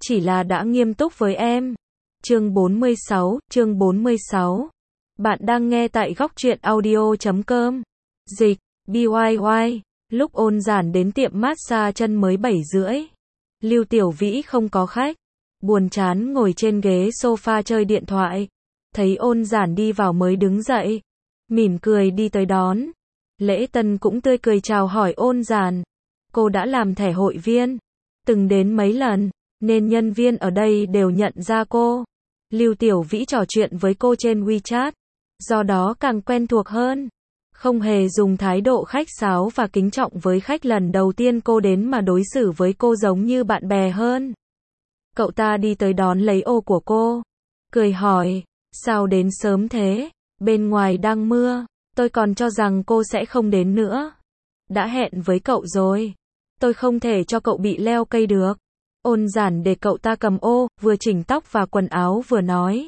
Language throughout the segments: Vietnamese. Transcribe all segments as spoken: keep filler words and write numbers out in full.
chỉ là đã nghiêm túc với em. Chương bốn mươi sáu, chương bốn mươi sáu. Bạn đang nghe tại góc truyện audio chấm com. Dịch, bê i i. Lúc Ôn Giản đến tiệm massage chân mới bảy rưỡi. Lưu Tiểu Vĩ không có khách. Buồn chán ngồi trên ghế sofa chơi điện thoại. Thấy Ôn Giản đi vào mới đứng dậy. Mỉm cười đi tới đón. Lễ Tân cũng tươi cười chào hỏi Ôn Giản. Cô đã làm thẻ hội viên. Từng đến mấy lần, nên nhân viên ở đây đều nhận ra cô. Lưu Tiểu Vĩ trò chuyện với cô trên WeChat. Do đó càng quen thuộc hơn. Không hề dùng thái độ khách sáo và kính trọng với khách lần đầu tiên cô đến mà đối xử với cô giống như bạn bè hơn. Cậu ta đi tới đón lấy ô của cô. Cười hỏi, sao đến sớm thế? Bên ngoài đang mưa, tôi còn cho rằng cô sẽ không đến nữa. Đã hẹn với cậu rồi. Tôi không thể cho cậu bị leo cây được. Ôn Giản để cậu ta cầm ô, vừa chỉnh tóc và quần áo vừa nói.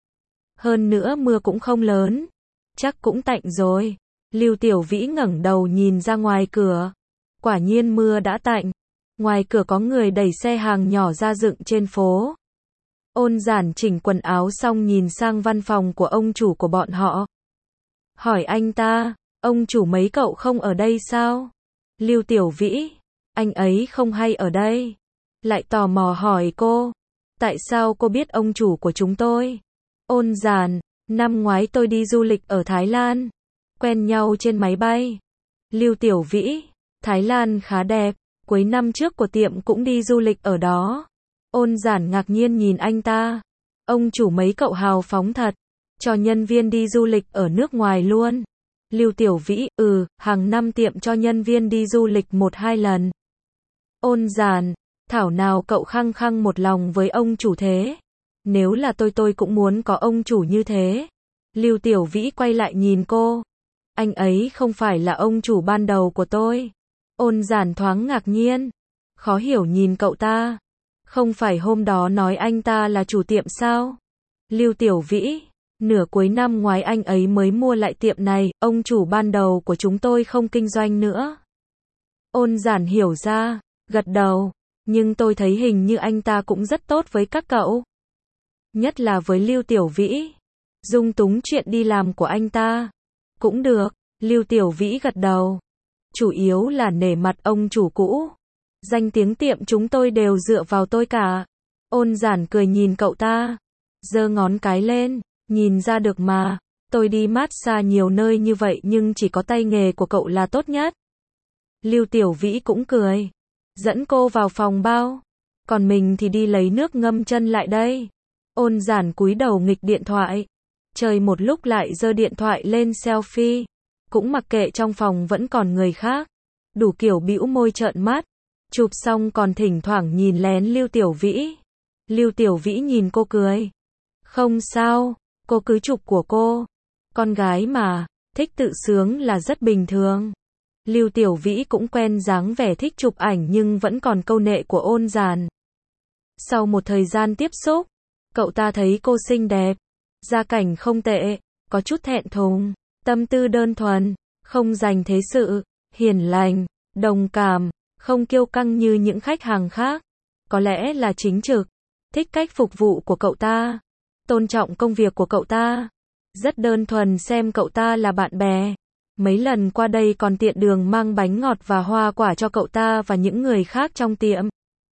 Hơn nữa mưa cũng không lớn. Chắc cũng tạnh rồi. Lưu Tiểu Vĩ ngẩng đầu nhìn ra ngoài cửa. Quả nhiên mưa đã tạnh. Ngoài cửa có người đẩy xe hàng nhỏ ra dựng trên phố. Ôn Giản chỉnh quần áo xong nhìn sang văn phòng của ông chủ của bọn họ. Hỏi anh ta, ông chủ mấy cậu không ở đây sao? Lưu Tiểu Vĩ, anh ấy không hay ở đây. Lại tò mò hỏi cô, tại sao cô biết ông chủ của chúng tôi? Ôn Giản, năm ngoái tôi đi du lịch ở Thái Lan. Quen nhau trên máy bay. Lưu Tiểu Vĩ, Thái Lan khá đẹp. Cuối năm trước của tiệm cũng đi du lịch ở đó. Ôn Giản ngạc nhiên nhìn anh ta. Ông chủ mấy cậu hào phóng thật. Cho nhân viên đi du lịch ở nước ngoài luôn. Lưu Tiểu Vĩ, ừ, hàng năm tiệm cho nhân viên đi du lịch một hai lần. Ôn Giản, thảo nào cậu khăng khăng một lòng với ông chủ thế. Nếu là tôi tôi cũng muốn có ông chủ như thế. Lưu Tiểu Vĩ quay lại nhìn cô. Anh ấy không phải là ông chủ ban đầu của tôi. Ôn Giản thoáng ngạc nhiên. Khó hiểu nhìn cậu ta. Không phải hôm đó nói anh ta là chủ tiệm sao? Lưu Tiểu Vĩ, nửa cuối năm ngoái anh ấy mới mua lại tiệm này, ông chủ ban đầu của chúng tôi không kinh doanh nữa. Ôn Giản hiểu ra, gật đầu. Nhưng tôi thấy hình như anh ta cũng rất tốt với các cậu. Nhất là với Lưu Tiểu Vĩ. Dung túng chuyện đi làm của anh ta. Cũng được, Lưu Tiểu Vĩ gật đầu. Chủ yếu là nể mặt ông chủ cũ. Danh tiếng tiệm chúng tôi đều dựa vào tôi cả. Ôn Giản cười nhìn cậu ta. Giơ ngón cái lên, nhìn ra được mà. Tôi đi massage nhiều nơi như vậy nhưng chỉ có tay nghề của cậu là tốt nhất. Lưu Tiểu Vĩ cũng cười. Dẫn cô vào phòng bao. Còn mình thì đi lấy nước ngâm chân lại đây. Ôn Giản cúi đầu nghịch điện thoại. Chơi một lúc lại giơ điện thoại lên selfie. Cũng mặc kệ trong phòng vẫn còn người khác. Đủ kiểu bĩu môi trợn mắt. Chụp xong còn thỉnh thoảng nhìn lén Lưu Tiểu Vĩ. Lưu Tiểu Vĩ nhìn cô cười. Không sao, cô cứ chụp của cô. Con gái mà, thích tự sướng là rất bình thường. Lưu Tiểu Vĩ cũng quen dáng vẻ thích chụp ảnh nhưng vẫn còn câu nệ của Ôn Giản. Sau một thời gian tiếp xúc, cậu ta thấy cô xinh đẹp, gia cảnh không tệ, có chút thẹn thùng, tâm tư đơn thuần, không dành thế sự, hiền lành, đồng cảm, không kiêu căng như những khách hàng khác. Có lẽ là chính trực, thích cách phục vụ của cậu ta, tôn trọng công việc của cậu ta, rất đơn thuần xem cậu ta là bạn bè. Mấy lần qua đây còn tiện đường mang bánh ngọt và hoa quả cho cậu ta và những người khác trong tiệm.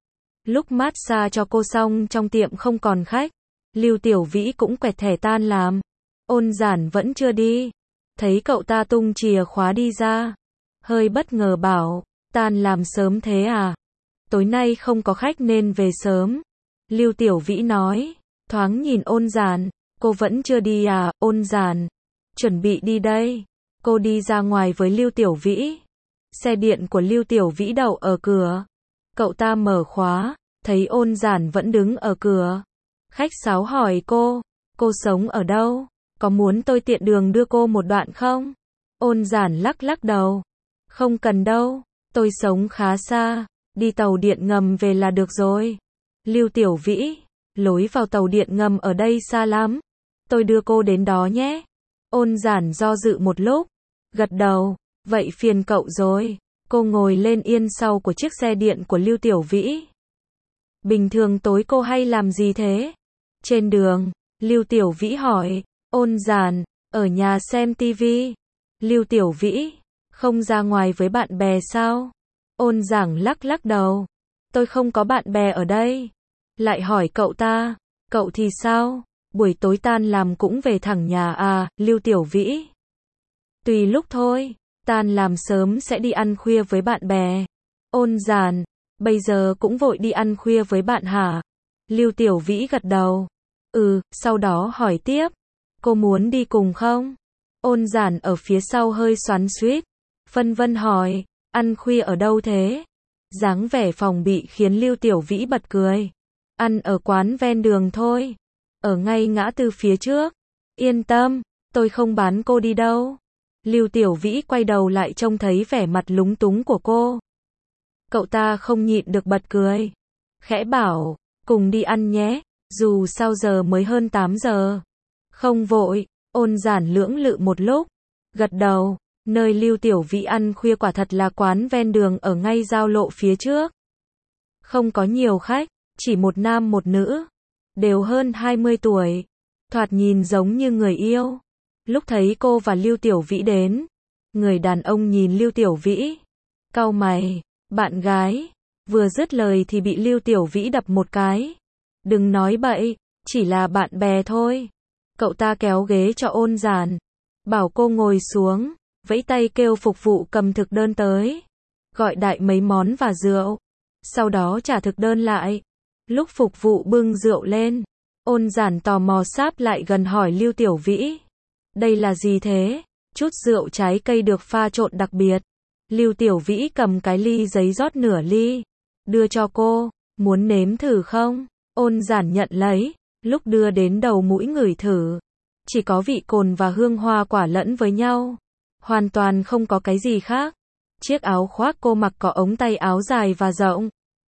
Lúc massage cho cô xong trong tiệm không còn khách, Lưu Tiểu Vĩ cũng quẹt thẻ tan làm. Ôn Giản vẫn chưa đi. Thấy cậu ta tung chìa khóa đi ra. Hơi bất ngờ bảo, tan làm sớm thế à? Tối nay không có khách nên về sớm. Lưu Tiểu Vĩ nói, thoáng nhìn Ôn Giản, cô vẫn chưa đi à? Ôn Giản, chuẩn bị đi đây. Cô đi ra ngoài với Lưu Tiểu Vĩ. Xe điện của Lưu Tiểu Vĩ đậu ở cửa. Cậu ta mở khóa, thấy Ôn Giản vẫn đứng ở cửa. Khách sáo hỏi cô, cô sống ở đâu? Có muốn tôi tiện đường đưa cô một đoạn không? Ôn Giản lắc lắc đầu. Không cần đâu, tôi sống khá xa, đi tàu điện ngầm về là được rồi. Lưu Tiểu Vĩ, lối vào tàu điện ngầm ở đây xa lắm. Tôi đưa cô đến đó nhé. Ôn Giản do dự một lúc, gật đầu, vậy phiền cậu rồi. Cô ngồi lên yên sau của chiếc xe điện của Lưu Tiểu Vĩ. Bình thường tối cô hay làm gì thế? Trên đường, Lưu Tiểu Vĩ hỏi. Ôn Giản, ở nhà xem tivi. Lưu Tiểu Vĩ, không ra ngoài với bạn bè sao? Ôn Giản lắc lắc đầu. Tôi không có bạn bè ở đây. Lại hỏi cậu ta, cậu thì sao? Buổi tối tan làm cũng về thẳng nhà à? Lưu Tiểu Vĩ. Tùy lúc thôi, tan làm sớm sẽ đi ăn khuya với bạn bè. Ôn Giản, bây giờ cũng vội đi ăn khuya với bạn hả? Lưu Tiểu Vĩ gật đầu. Ừ, sau đó hỏi tiếp. Cô muốn đi cùng không? Ôn Giản ở phía sau hơi xoắn xuýt, phân vân hỏi, ăn khuya ở đâu thế? Dáng vẻ phòng bị khiến Lưu Tiểu Vĩ bật cười. Ăn ở quán ven đường thôi, ở ngay ngã tư phía trước. Yên tâm, tôi không bán cô đi đâu. Lưu Tiểu Vĩ quay đầu lại trông thấy vẻ mặt lúng túng của cô. Cậu ta không nhịn được bật cười. Khẽ bảo, cùng đi ăn nhé, dù sao giờ mới hơn tám giờ. Không vội. Ôn Giản lưỡng lự một lúc, gật đầu. Nơi Lưu Tiểu Vĩ ăn khuya quả thật là quán ven đường ở ngay giao lộ phía trước. Không có nhiều khách, chỉ một nam một nữ, đều hơn hai mươi tuổi, thoạt nhìn giống như người yêu. Lúc thấy cô và Lưu Tiểu Vĩ đến, người đàn ông nhìn Lưu Tiểu Vĩ, cau mày, bạn gái, vừa dứt lời thì bị Lưu Tiểu Vĩ đập một cái. Đừng nói bậy, chỉ là bạn bè thôi. Cậu ta kéo ghế cho Ôn Giản, bảo cô ngồi xuống, vẫy tay kêu phục vụ cầm thực đơn tới, gọi đại mấy món và rượu, sau đó trả thực đơn lại. Lúc phục vụ bưng rượu lên, Ôn Giản tò mò sáp lại gần hỏi Lưu Tiểu Vĩ, đây là gì thế? Chút rượu trái cây được pha trộn đặc biệt. Lưu Tiểu Vĩ cầm cái ly giấy rót nửa ly, đưa cho cô, muốn nếm thử không? Ôn Giản nhận lấy, lúc đưa đến đầu mũi ngửi thử, chỉ có vị cồn và hương hoa quả lẫn với nhau, hoàn toàn không có cái gì khác. Chiếc áo khoác cô mặc có ống tay áo dài và rộng.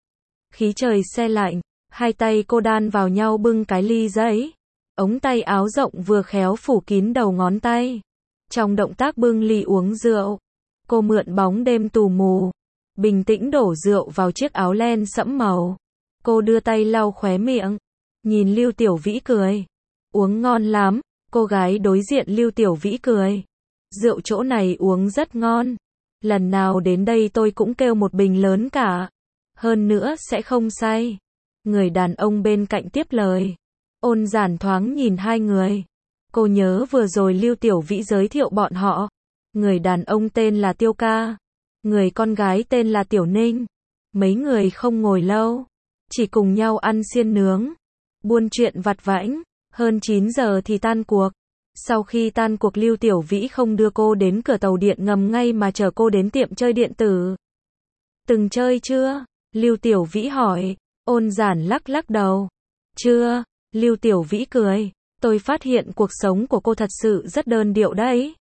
Khí trời se lạnh, hai tay cô đan vào nhau bưng cái ly giấy. Ống tay áo rộng vừa khéo phủ kín đầu ngón tay. Trong động tác bưng ly uống rượu, cô mượn bóng đêm tù mù, bình tĩnh đổ rượu vào chiếc áo len sẫm màu. Cô đưa tay lau khóe miệng, nhìn Lưu Tiểu Vĩ cười. Uống ngon lắm, cô gái đối diện Lưu Tiểu Vĩ cười. Rượu chỗ này uống rất ngon. Lần nào đến đây tôi cũng kêu một bình lớn cả. Hơn nữa sẽ không say. Người đàn ông bên cạnh tiếp lời. Ôn Giản thoáng nhìn hai người. Cô nhớ vừa rồi Lưu Tiểu Vĩ giới thiệu bọn họ. Người đàn ông tên là Tiêu Ca. Người con gái tên là Tiểu Ninh. Mấy người không ngồi lâu, chỉ cùng nhau ăn xiên nướng, buôn chuyện vặt vãnh. Hơn chín giờ thì tan cuộc. Sau khi tan cuộc Lưu Tiểu Vĩ không đưa cô đến cửa tàu điện ngầm ngay mà chở cô đến tiệm chơi điện tử. Từng chơi chưa? Lưu Tiểu Vĩ hỏi. Ôn Giản lắc lắc đầu. Chưa. Lưu Tiểu Vĩ cười. Tôi phát hiện cuộc sống của cô thật sự rất đơn điệu đấy.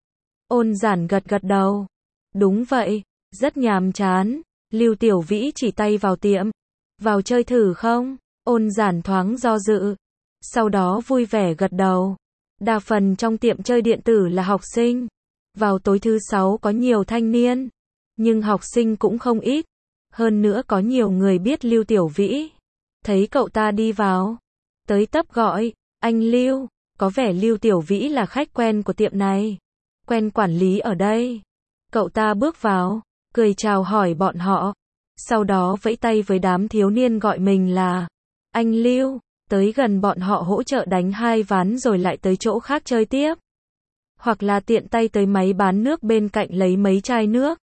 Ôn Giản gật gật đầu. Đúng vậy, rất nhàm chán. Lưu Tiểu Vĩ chỉ tay vào tiệm. Vào chơi thử không? Ôn Giản thoáng do dự, sau đó vui vẻ gật đầu. Đa phần trong tiệm chơi điện tử là học sinh. Vào tối thứ sáu có nhiều thanh niên, nhưng học sinh cũng không ít. Hơn nữa có nhiều người biết Lưu Tiểu Vĩ. Thấy cậu ta đi vào, tới tấp gọi, anh Lưu. Có vẻ Lưu Tiểu Vĩ là khách quen của tiệm này, quen quản lý ở đây. Cậu ta bước vào, cười chào hỏi bọn họ, sau đó vẫy tay với đám thiếu niên gọi mình là anh Lưu, tới gần bọn họ hỗ trợ đánh hai ván rồi lại tới chỗ khác chơi tiếp. Hoặc là tiện tay tới máy bán nước bên cạnh lấy mấy chai nước,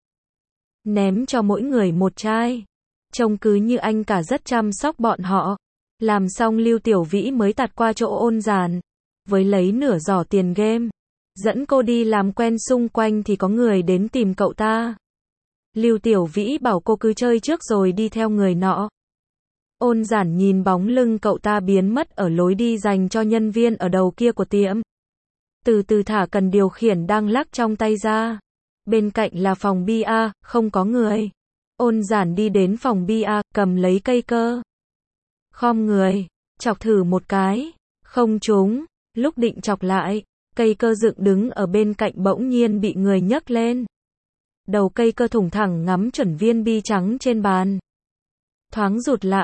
ném cho mỗi người một chai. Trông cứ như anh cả rất chăm sóc bọn họ. Làm xong Lưu Tiểu Vĩ mới tạt qua chỗ Ôn Giản, với lấy nửa giỏ tiền game, dẫn cô đi làm quen. Xung quanh thì có người đến tìm cậu ta. Lưu Tiểu Vĩ bảo cô cứ chơi trước rồi đi theo người nọ. Ôn Giản nhìn bóng lưng cậu ta biến mất ở lối đi dành cho nhân viên ở đầu kia của tiệm. Từ từ thả cần điều khiển đang lắc trong tay ra. Bên cạnh là phòng bia, không có người. Ôn Giản đi đến phòng bia, cầm lấy cây cơ. Khom người, chọc thử một cái. Không trúng. Lúc định chọc lại, cây cơ dựng đứng ở bên cạnh bỗng nhiên bị người nhấc lên. Đầu cây cơ thủng thẳng ngắm chuẩn viên bi trắng trên bàn. Thoáng rụt lại,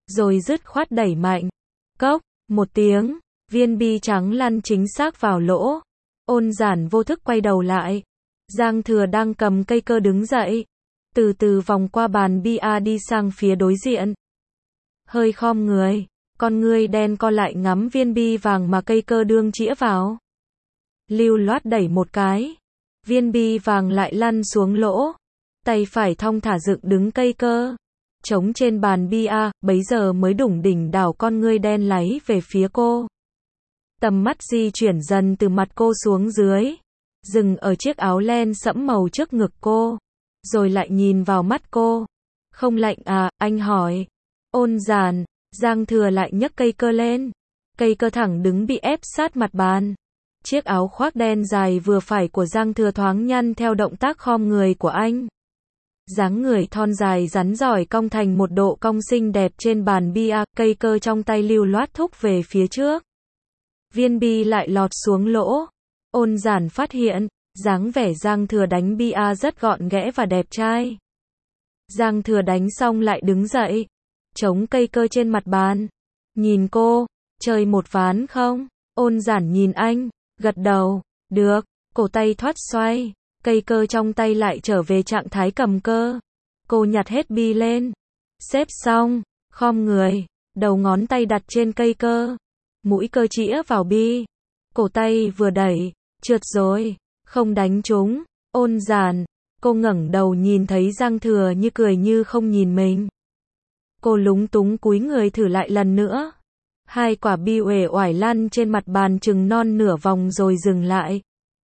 rồi dứt khoát đẩy mạnh. Cốc, một tiếng, viên bi trắng lăn chính xác vào lỗ. Ôn Giản vô thức quay đầu lại. Giang Thừa đang cầm cây cơ đứng dậy, từ từ vòng qua bàn bia đi sang phía đối diện. Hơi khom người, con ngươi đen co lại ngắm viên bi vàng mà cây cơ đương chĩa vào. Lưu loát đẩy một cái, viên bi vàng lại lăn xuống lỗ. Tay phải thong thả dựng đứng cây cơ, chống trên bàn bia, bấy giờ mới đủng đỉnh đảo con ngươi đen láy về phía cô. Tầm mắt di chuyển dần từ mặt cô xuống dưới, dừng ở chiếc áo len sẫm màu trước ngực cô, rồi lại nhìn vào mắt cô. Không lạnh à, anh hỏi. Ôn Giản, Giang Thừa lại nhấc cây cơ lên. Cây cơ thẳng đứng bị ép sát mặt bàn. Chiếc áo khoác đen dài vừa phải của Giang Thừa thoáng nhăn theo động tác khom người của anh. Dáng người thon dài rắn giỏi cong thành một độ cong xinh đẹp trên bàn bia, cây cơ trong tay lưu loát thúc về phía trước. Viên bi lại lọt xuống lỗ. Ôn Giản phát hiện, dáng vẻ Giang Thừa đánh bia rất gọn ghẽ và đẹp trai. Giang Thừa đánh xong lại đứng dậy, chống cây cơ trên mặt bàn. Nhìn cô, chơi một ván không? Ôn Giản nhìn anh, gật đầu, được, cổ tay thoát xoay, cây cơ trong tay lại trở về trạng thái cầm cơ. Cô nhặt hết bi lên, xếp xong, khom người, đầu ngón tay đặt trên cây cơ, mũi cơ chĩa vào bi, cổ tay vừa đẩy, trượt rồi, không đánh trúng. Ôn Giản, cô ngẩng đầu nhìn thấy Giang Thừa như cười như không nhìn mình. Cô lúng túng cúi người thử lại lần nữa. Hai quả bi uể oải lăn trên mặt bàn chừng non nửa vòng rồi dừng lại.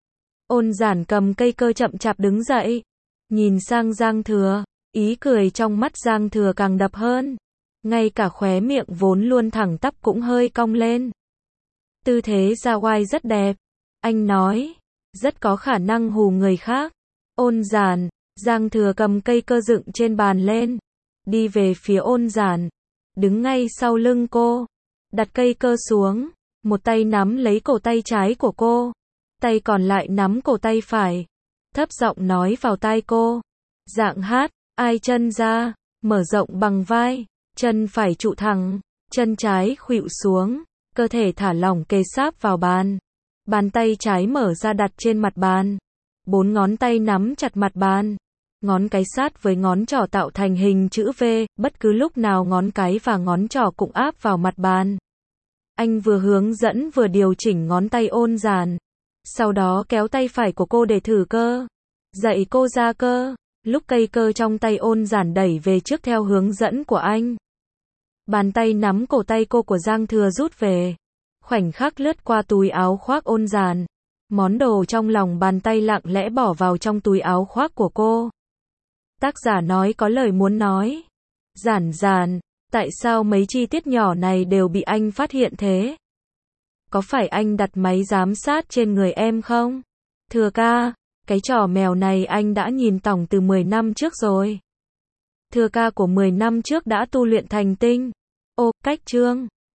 Ôn Giản cầm cây cơ chậm chạp đứng dậy, nhìn sang Giang Thừa, ý cười trong mắt Giang Thừa càng đập hơn. Ngay cả khóe miệng vốn luôn thẳng tắp cũng hơi cong lên. Tư thế ra oai rất đẹp. Anh nói, rất có khả năng hù người khác. Ôn Giản, Giang Thừa cầm cây cơ dựng trên bàn lên, đi về phía Ôn Giản, đứng ngay sau lưng cô, đặt cây cơ xuống, một tay nắm lấy cổ tay trái của cô, tay còn lại nắm cổ tay phải, thấp giọng nói vào tai cô. Dạng hát, ai chân ra, mở rộng bằng vai, chân phải trụ thẳng, chân trái khuỵu xuống, cơ thể thả lỏng kề sát vào bàn. Bàn tay trái mở ra đặt trên mặt bàn, bốn ngón tay nắm chặt mặt bàn, ngón cái sát với ngón trỏ tạo thành hình chữ V, bất cứ lúc nào ngón cái và ngón trỏ cũng áp vào mặt bàn. Anh vừa hướng dẫn vừa điều chỉnh ngón tay Ôn Giản, sau đó kéo tay phải của cô để thử cơ, dạy cô ra cơ. Lúc cây cơ trong tay Ôn Giản đẩy về trước theo hướng dẫn của anh, bàn tay nắm cổ tay cô của Giang Thừa rút về, khoảnh khắc lướt qua túi áo khoác Ôn Giản, món đồ trong lòng bàn tay lặng lẽ bỏ vào trong túi áo khoác của cô. Tác giả nói có lời muốn nói. Giản Giản, tại sao mấy chi tiết nhỏ này đều bị anh phát hiện thế? Có phải anh đặt máy giám sát trên người em không? Thừa ca, cái trò mèo này anh đã nhìn tổng từ mười năm trước rồi. Thừa ca của mười năm trước đã tu luyện thành tinh. Ô, cách chương.